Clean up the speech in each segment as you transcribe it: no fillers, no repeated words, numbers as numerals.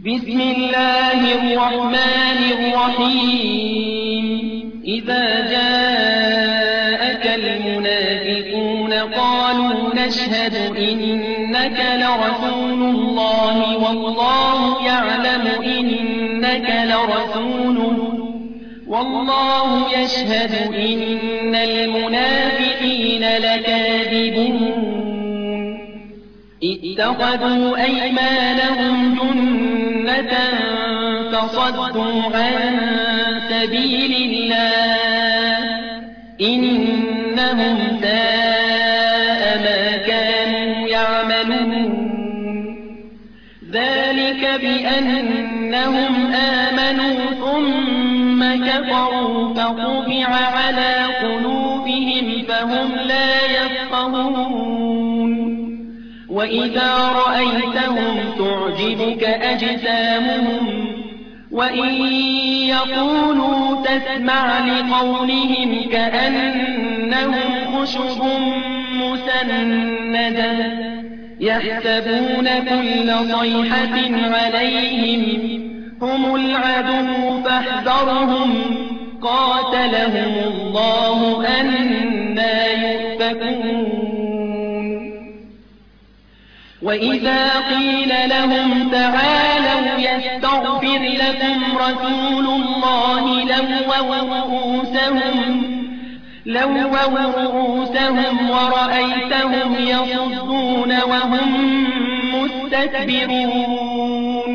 بسم الله الرحمن الرحيم إذا جاءك المنافقون قالوا نشهد إنك لرسول الله والله يعلم إنك لرسوله والله يشهد إن المنافقين لكاذبون اتخذوا أيمانهم جنة فصدوا عن سبيل الله إنهم ساء ما كانوا يعملون ذلك بأنهم آمنوا ثم كفروا فطبع على قلوبهم فهم لا يفقهون وإذا رأيتهم تعجبك أجسامهم وإن يقولوا تسمع لقولهم كأنهم خشب مسندة يحسبون كل صيحة عليهم هم العدو فاحذرهم قاتلهم الله أنى يؤفكون وإذا قيل لهم تعالوا يستغفر لكم رسول الله لووا رؤوسهم ورأيتهم يصدون وهم مستكبرون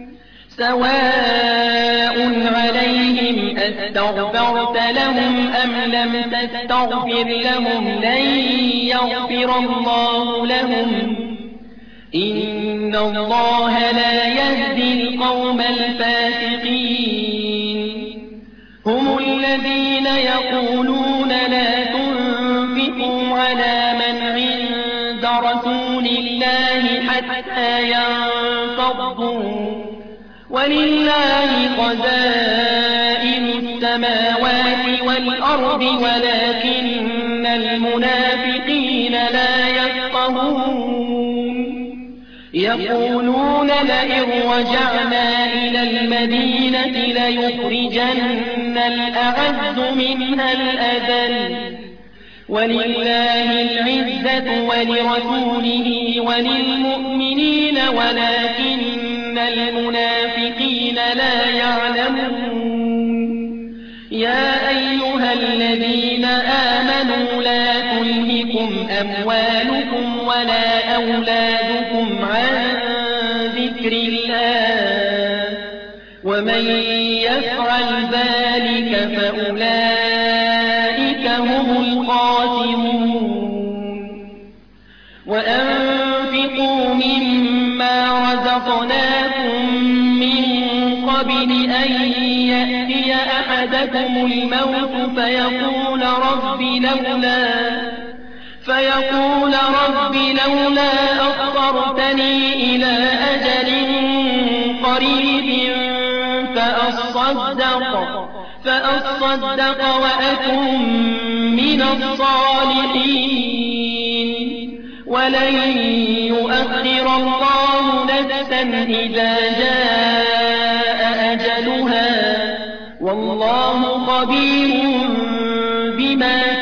سواء عليهم أستغفرت لهم أم لم تستغفر لهم لن يغفر الله لهم إن الله لا يهدي القوم الفاسقين هم الذين يقولون لا تنفقوا على من عند رسول الله حتى ينفضوا ولله خزائن السماوات والأرض ولكن المنافقين لا يفقهون يقولون لئن رجعنا إلى المدينة ليخرجن الأعز منها الأذل ولله العزة ولرسوله وللمؤمنين ولكن المنافقين لا يعلمون يا أيها الذين آمنوا لا تلهكم أموالكم ولا أولادكم عن ذكر الله ومن يفعل ذلك فأولئك هم الخاسرون وأنفقوا مما رزقناكم من قبل أن يأتي أحدكم الموت فيقول رب لولا أخرتني إلى أجل قريب فأصدق وأكن من الصالحين ولن يؤخر الله نفسا إذا جاء أجلها والله خبير بما